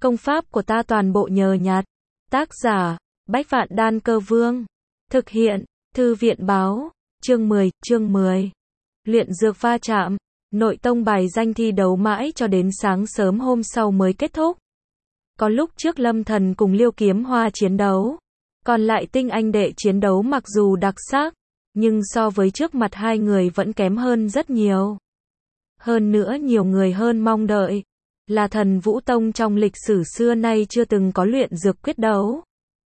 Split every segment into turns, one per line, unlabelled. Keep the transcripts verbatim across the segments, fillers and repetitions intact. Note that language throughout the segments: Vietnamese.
Công pháp của ta toàn bộ nhờ nhặt. Tác giả, Bách Vạn Đan Cơ Vương. Thực hiện, Thư viện báo. Chương mười, chương mười. Luyện dược va chạm. Nội tông bài danh thi đấu mãi cho đến sáng sớm hôm sau mới kết thúc. Có lúc trước Lâm Thần cùng Liêu Kiếm Hoa chiến đấu. Còn lại tinh anh đệ chiến đấu mặc dù đặc sắc, nhưng so với trước mặt hai người vẫn kém hơn rất nhiều. Hơn nữa nhiều người hơn mong đợi. Là Thần Vũ Tông trong lịch sử xưa nay chưa từng có luyện dược quyết đấu.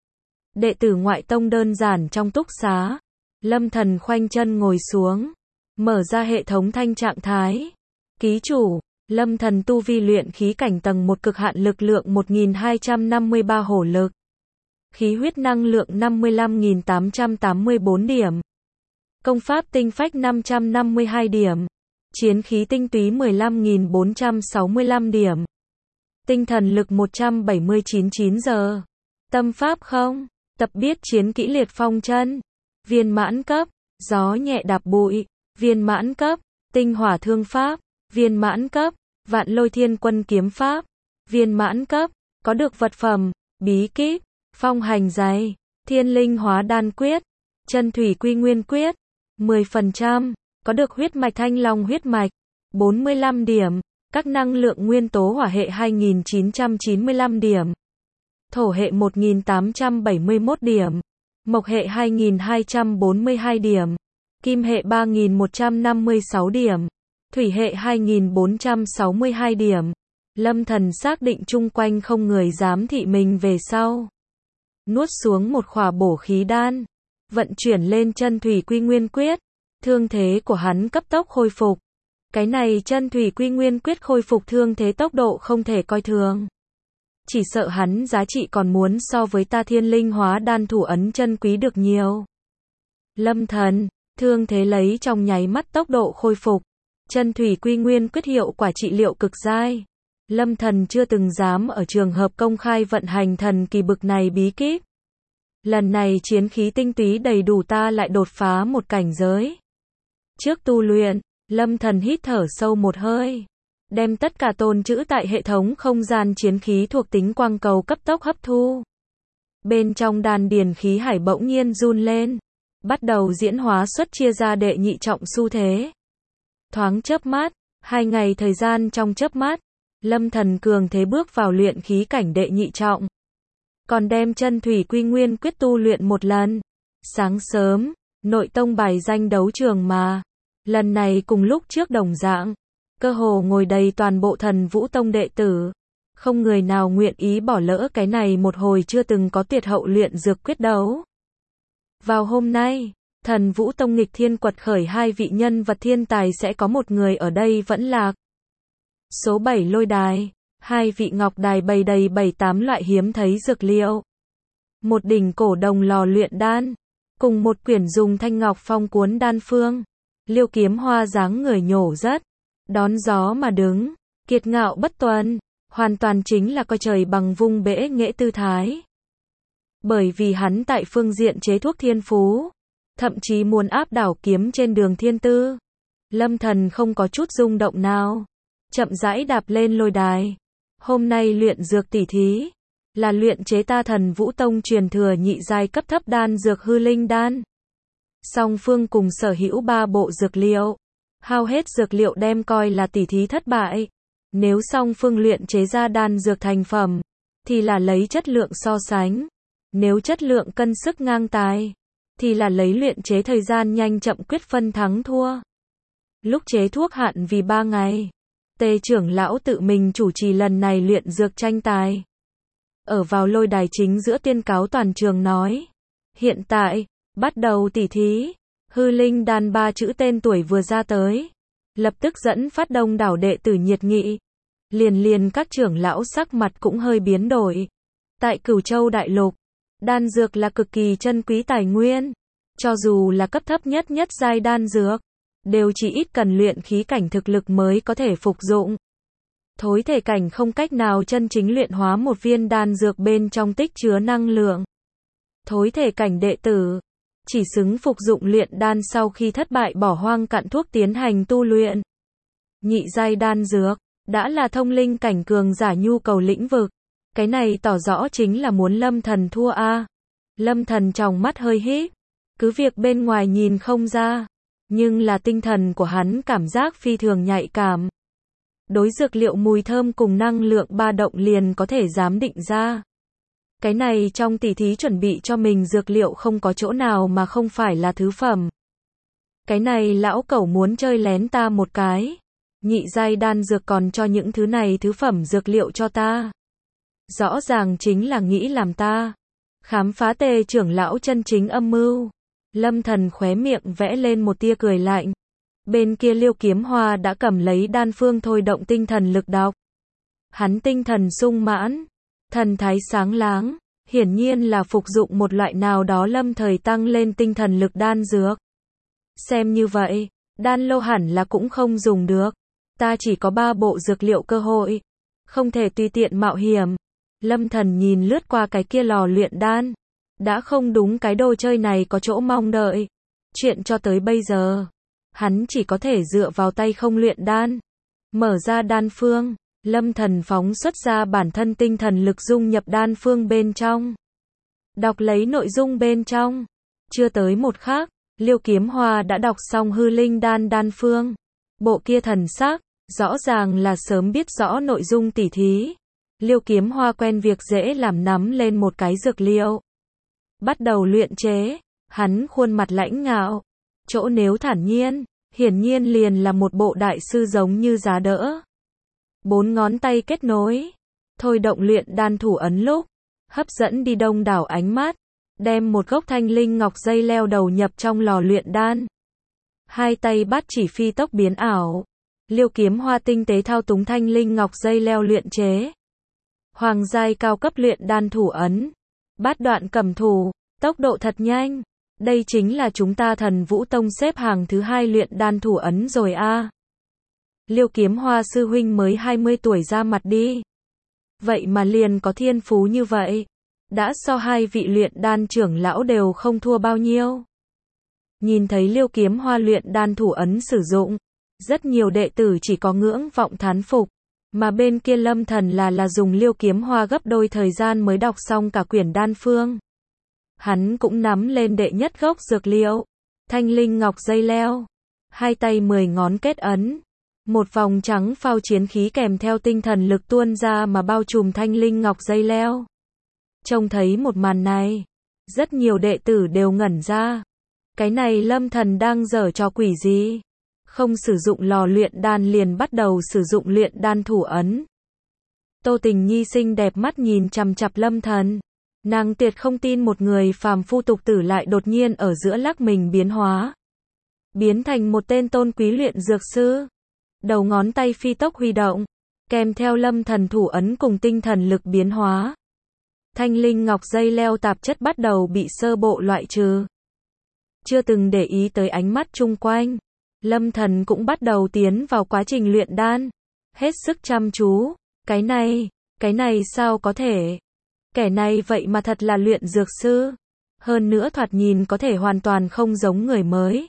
Đệ tử ngoại tông đơn giản trong túc xá. Lâm Thần khoanh chân ngồi xuống. Mở ra hệ thống thanh trạng thái. Ký chủ, Lâm Thần tu vi luyện khí cảnh tầng một cực hạn lực lượng một nghìn hai trăm năm mươi ba hổ lực. Khí huyết năng lượng năm mươi lăm nghìn tám trăm tám mươi tư điểm. Công pháp tinh phách năm trăm năm mươi hai điểm. Chiến khí tinh túy mười lăm nghìn bốn trăm sáu mươi lăm điểm. Tinh thần lực một trăm bảy mươi chín chín giờ. Tâm pháp không. Tập biết chiến kỹ liệt phong chân. Viên mãn cấp. Gió nhẹ đạp bụi. Viên mãn cấp. Tinh hỏa thương pháp. Viên mãn cấp. Vạn lôi thiên quân kiếm pháp. Viên mãn cấp. Có được vật phẩm. Bí kíp. Phong hành giày. Thiên linh hóa đan quyết. Chân thủy quy nguyên quyết. mười phần trăm. Có được huyết mạch thanh long huyết mạch. bốn mươi lăm điểm. Các năng lượng nguyên tố hỏa hệ hai nghìn chín trăm chín mươi lăm điểm. Thổ hệ một nghìn tám trăm bảy mươi mốt điểm. Mộc hệ hai nghìn hai trăm bốn mươi hai điểm. Kim hệ ba nghìn một trăm năm mươi sáu điểm. Thủy hệ hai nghìn bốn trăm sáu mươi hai điểm. Lâm Thần xác định chung quanh không người dám thị mình về sau. Nuốt xuống một khỏa bổ khí đan. Vận chuyển lên chân thủy quy nguyên quyết. Thương thế của hắn cấp tốc khôi phục. Cái này chân thủy quy nguyên quyết khôi phục thương thế tốc độ không thể coi thường. Chỉ sợ hắn giá trị còn muốn so với ta thiên linh hóa đan thủ ấn chân quý được nhiều. Lâm Thần, thương thế lấy trong nháy mắt tốc độ khôi phục. Chân thủy quy nguyên quyết hiệu quả trị liệu cực dai. Lâm Thần chưa từng dám ở trường hợp công khai vận hành thần kỳ bực này bí kíp. Lần này chiến khí tinh túy đầy đủ ta lại đột phá một cảnh giới. Trước tu luyện, Lâm Thần hít thở sâu một hơi. Đem tất cả tồn trữ tại hệ thống không gian chiến khí thuộc tính quang cầu cấp tốc hấp thu. Bên trong đan điền khí hải bỗng nhiên run lên. Bắt đầu diễn hóa xuất chia ra đệ nhị trọng xu thế. Thoáng chớp mắt, hai ngày thời gian trong chớp mắt, Lâm Thần cường thế bước vào luyện khí cảnh đệ nhị trọng. Còn đem chân thủy quy nguyên quyết tu luyện một lần. Sáng sớm, nội tông bài danh đấu trường mà. Lần này cùng lúc trước đồng dạng. Cơ hồ ngồi đầy toàn bộ Thần Vũ Tông đệ tử. Không người nào nguyện ý bỏ lỡ cái này một hồi chưa từng có tuyệt hậu luyện dược quyết đấu. Vào hôm nay, Thần Vũ Tông nghịch thiên quật khởi hai vị nhân vật thiên tài sẽ có một người ở đây vẫn lạc. Số bảy lôi đài. Hai vị ngọc đài bày đầy bảy tám loại hiếm thấy dược liệu. Một đỉnh cổ đồng lò luyện đan. Cùng một quyển dùng thanh ngọc phong cuốn đan phương. Liêu Kiếm Hoa dáng người nhổ rất. Đón gió mà đứng. Kiệt ngạo bất tuần. Hoàn toàn chính là coi trời bằng vung bẽ nghệ tư thái. Bởi vì hắn tại phương diện chế thuốc thiên phú. Thậm chí muốn áp đảo kiếm trên đường thiên tư. Lâm Thần không có chút rung động nào. Chậm rãi đạp lên lôi đài. Hôm nay luyện dược tỉ thí. Là luyện chế ta Thần Vũ Tông truyền thừa nhị giai cấp thấp đan dược hư linh đan. Song phương cùng sở hữu ba bộ dược liệu. Hao hết dược liệu đem coi là tỉ thí thất bại. Nếu song phương luyện chế ra đan dược thành phẩm, thì là lấy chất lượng so sánh. Nếu chất lượng cân sức ngang tài, thì là lấy luyện chế thời gian nhanh chậm quyết phân thắng thua. Lúc chế thuốc hạn vì ba ngày. Tề trưởng lão tự mình chủ trì lần này luyện dược tranh tài. Ở vào lôi đài chính giữa tuyên cáo toàn trường nói. Hiện tại, bắt đầu tỉ thí. Hư linh đan ba chữ tên tuổi vừa ra tới. Lập tức dẫn phát đông đảo đệ tử nhiệt nghị. Liền liền các trưởng lão sắc mặt cũng hơi biến đổi. Tại Cửu Châu Đại Lục, đan dược là cực kỳ chân quý tài nguyên. Cho dù là cấp thấp nhất nhất giai đan dược, đều chỉ ít cần luyện khí cảnh thực lực mới có thể phục dụng. Thối thể cảnh không cách nào chân chính luyện hóa một viên đan dược bên trong tích chứa năng lượng. Thối thể cảnh đệ tử, chỉ xứng phục dụng luyện đan sau khi thất bại bỏ hoang cặn thuốc tiến hành tu luyện. Nhị giai đan dược, đã là thông linh cảnh cường giả nhu cầu lĩnh vực. Cái này tỏ rõ chính là muốn Lâm Thần thua a. Lâm Thần tròng mắt hơi híp, cứ việc bên ngoài nhìn không ra, nhưng là tinh thần của hắn cảm giác phi thường nhạy cảm. Đối dược liệu mùi thơm cùng năng lượng ba động liền có thể giám định ra. Cái này trong tỉ thí chuẩn bị cho mình dược liệu không có chỗ nào mà không phải là thứ phẩm. Cái này lão cẩu muốn chơi lén ta một cái. Nhị giai đan dược còn cho những thứ này thứ phẩm dược liệu cho ta. Rõ ràng chính là nghĩ làm ta khám phá Tề trưởng lão chân chính âm mưu. Lâm Thần khóe miệng vẽ lên một tia cười lạnh. Bên kia Liêu Kiếm Hoa đã cầm lấy đan phương thôi động tinh thần lực đọc. Hắn tinh thần sung mãn, thần thái sáng láng, hiển nhiên là phục dụng một loại nào đó lâm thời tăng lên tinh thần lực đan dược. Xem như vậy, đan lô hẳn là cũng không dùng được. Ta chỉ có ba bộ dược liệu cơ hội, không thể tùy tiện mạo hiểm. Lâm Thần nhìn lướt qua cái kia lò luyện đan, đã không đúng cái đồ chơi này có chỗ mong đợi. Chuyện cho tới bây giờ, hắn chỉ có thể dựa vào tay không luyện đan. Mở ra đan phương, Lâm Thần phóng xuất ra bản thân tinh thần lực dung nhập đan phương bên trong. Đọc lấy nội dung bên trong. Chưa tới một khắc, Liêu Kiếm Hoa đã đọc xong hư linh đan đan phương. Bộ kia thần sắc, rõ ràng là sớm biết rõ nội dung tỉ thí. Liêu Kiếm Hoa quen việc dễ làm nắm lên một cái dược liệu. Bắt đầu luyện chế, hắn khuôn mặt lãnh ngạo. Chỗ nếu thản nhiên, hiển nhiên liền là một bộ đại sư giống như giá đỡ. Bốn ngón tay kết nối, thôi động luyện đan thủ ấn lúc, hấp dẫn đi đông đảo ánh mắt, đem một gốc thanh linh ngọc dây leo đầu nhập trong lò luyện đan. Hai tay bắt chỉ phi tốc biến ảo, Liêu Kiếm Hoa tinh tế thao túng thanh linh ngọc dây leo luyện chế. Hoàng giai cao cấp luyện đan thủ ấn, bát đoạn cầm thủ, tốc độ thật nhanh. Đây chính là chúng ta Thần Vũ Tông xếp hàng thứ hai luyện đan thủ ấn rồi a. Liêu Kiếm Hoa sư huynh mới hai mươi tuổi ra mặt đi. Vậy mà liền có thiên phú như vậy. Đã so hai vị luyện đan trưởng lão đều không thua bao nhiêu. Nhìn thấy Liêu Kiếm Hoa luyện đan thủ ấn sử dụng, rất nhiều đệ tử chỉ có ngưỡng vọng thán phục. Mà bên kia Lâm Thần là là dùng Liêu Kiếm Hoa gấp đôi thời gian mới đọc xong cả quyển đan phương. Hắn cũng nắm lên đệ nhất gốc dược liệu, thanh linh ngọc dây leo. Hai tay mười ngón kết ấn. Một vòng trắng phao chiến khí kèm theo tinh thần lực tuôn ra mà bao trùm thanh linh ngọc dây leo. Trông thấy một màn này, rất nhiều đệ tử đều ngẩn ra. Cái này Lâm Thần đang giở trò quỷ gì? Không sử dụng lò luyện đan liền bắt đầu sử dụng luyện đan thủ ấn. Tô Tình Nhi xinh đẹp mắt nhìn chằm chằm Lâm Thần. Nàng tuyệt không tin một người phàm phu tục tử lại đột nhiên ở giữa lắc mình biến hóa. Biến thành một tên tôn quý luyện dược sư. Đầu ngón tay phi tốc huy động, kèm theo Lâm Thần thủ ấn cùng tinh thần lực biến hóa. Thanh linh ngọc dây leo tạp chất bắt đầu bị sơ bộ loại trừ. Chưa từng để ý tới ánh mắt chung quanh, Lâm Thần cũng bắt đầu tiến vào quá trình luyện đan. Hết sức chăm chú, cái này, cái này sao có thể? Kẻ này vậy mà thật là luyện dược sư. Hơn nữa thoạt nhìn có thể hoàn toàn không giống người mới.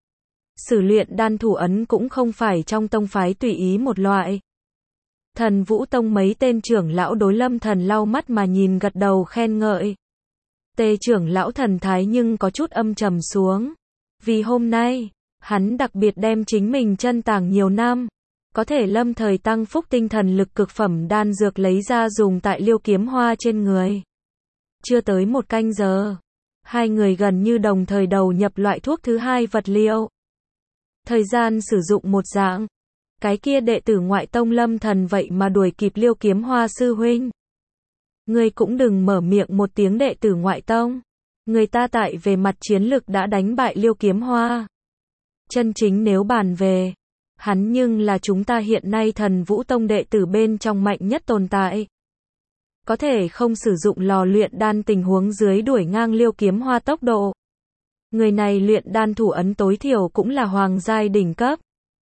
Sử luyện đan thủ ấn cũng không phải trong tông phái tùy ý một loại. Thần Vũ Tông mấy tên trưởng lão đối Lâm Thần lau mắt mà nhìn gật đầu khen ngợi. Tề trưởng lão thần thái nhưng có chút âm trầm xuống. Vì hôm nay, hắn đặc biệt đem chính mình chân tàng nhiều năm. Có thể lâm thời tăng phúc tinh thần lực cực phẩm đan dược lấy ra dùng tại Liêu Kiếm Hoa trên người. Chưa tới một canh giờ, hai người gần như đồng thời đầu nhập loại thuốc thứ hai vật liệu. Thời gian sử dụng một dạng. Cái kia đệ tử ngoại tông Lâm Thần vậy mà đuổi kịp Liêu Kiếm Hoa sư huynh. Ngươi cũng đừng mở miệng một tiếng đệ tử ngoại tông. Người ta tại về mặt chiến lực đã đánh bại Liêu Kiếm Hoa. Chân chính nếu bàn về, hắn nhưng là chúng ta hiện nay Thần Vũ Tông đệ tử bên trong mạnh nhất tồn tại. Có thể không sử dụng lò luyện đan tình huống dưới đuổi ngang Liêu Kiếm Hoa tốc độ. Người này luyện đan thủ ấn tối thiểu cũng là hoàng giai đỉnh cấp.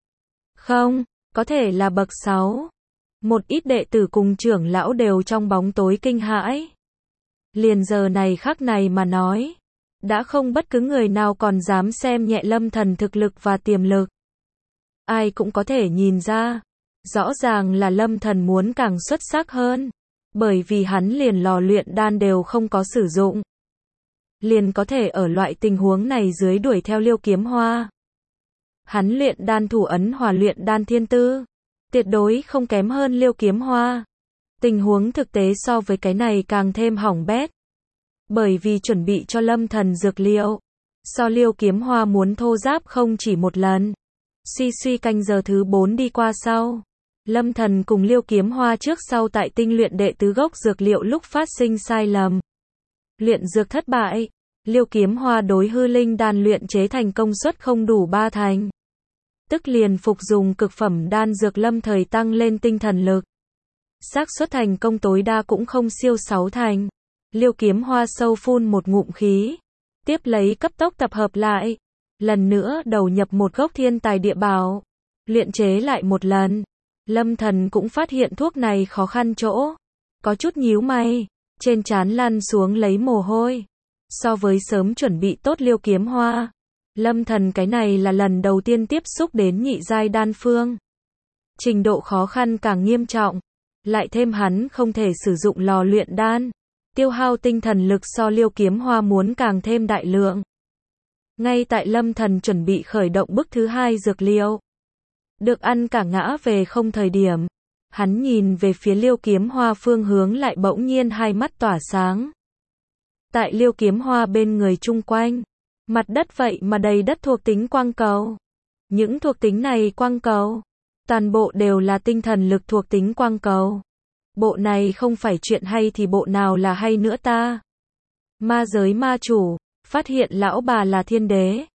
Không, có thể là bậc sáu. Một ít đệ tử cùng trưởng lão đều trong bóng tối kinh hãi. Liền giờ này khắc này mà nói, đã không bất cứ người nào còn dám xem nhẹ Lâm Thần thực lực và tiềm lực. Ai cũng có thể nhìn ra, rõ ràng là Lâm Thần muốn càng xuất sắc hơn. Bởi vì hắn liền lò luyện đan đều không có sử dụng. Liền có thể ở loại tình huống này dưới đuổi theo Liêu Kiếm Hoa. Hắn luyện đan thủ ấn hòa luyện đan thiên tư, tuyệt đối không kém hơn Liêu Kiếm Hoa. Tình huống thực tế so với cái này càng thêm hỏng bét. Bởi vì chuẩn bị cho Lâm Thần dược liệu, so Liêu Kiếm Hoa muốn thô giáp không chỉ một lần. Suy suy canh giờ thứ bốn đi qua sau, Lâm Thần cùng Liêu Kiếm Hoa trước sau tại tinh luyện đệ tứ gốc dược liệu lúc phát sinh sai lầm. Luyện dược thất bại, Liêu Kiếm Hoa đối hư linh đan luyện chế thành công suất không đủ ba thành. Tức liền phục dùng cực phẩm đan dược lâm thời tăng lên tinh thần lực. Xác suất thành công tối đa cũng không siêu sáu thành. Liêu Kiếm Hoa sâu phun một ngụm khí, tiếp lấy cấp tốc tập hợp lại, lần nữa đầu nhập một gốc thiên tài địa bảo, luyện chế lại một lần. Lâm Thần cũng phát hiện thuốc này khó khăn chỗ, có chút nhíu mày, trên trán lăn xuống lấy mồ hôi. So với sớm chuẩn bị tốt Liêu Kiếm Hoa, Lâm Thần cái này là lần đầu tiên tiếp xúc đến nhị giai đan phương. Trình độ khó khăn càng nghiêm trọng, lại thêm hắn không thể sử dụng lò luyện đan, tiêu hao tinh thần lực so Liêu Kiếm Hoa muốn càng thêm đại lượng. Ngay tại Lâm Thần chuẩn bị khởi động bước thứ hai dược liệu, được ăn cả ngã về không thời điểm, hắn nhìn về phía Liêu Kiếm Hoa phương hướng lại bỗng nhiên hai mắt tỏa sáng. Tại Liêu Kiếm Hoa bên người chung quanh, mặt đất vậy mà đầy đất thuộc tính quang cầu. Những thuộc tính này quang cầu, toàn bộ đều là tinh thần lực thuộc tính quang cầu. Bộ này không phải chuyện hay thì bộ nào là hay nữa ta? Ma giới ma chủ, phát hiện lão bà là thiên đế.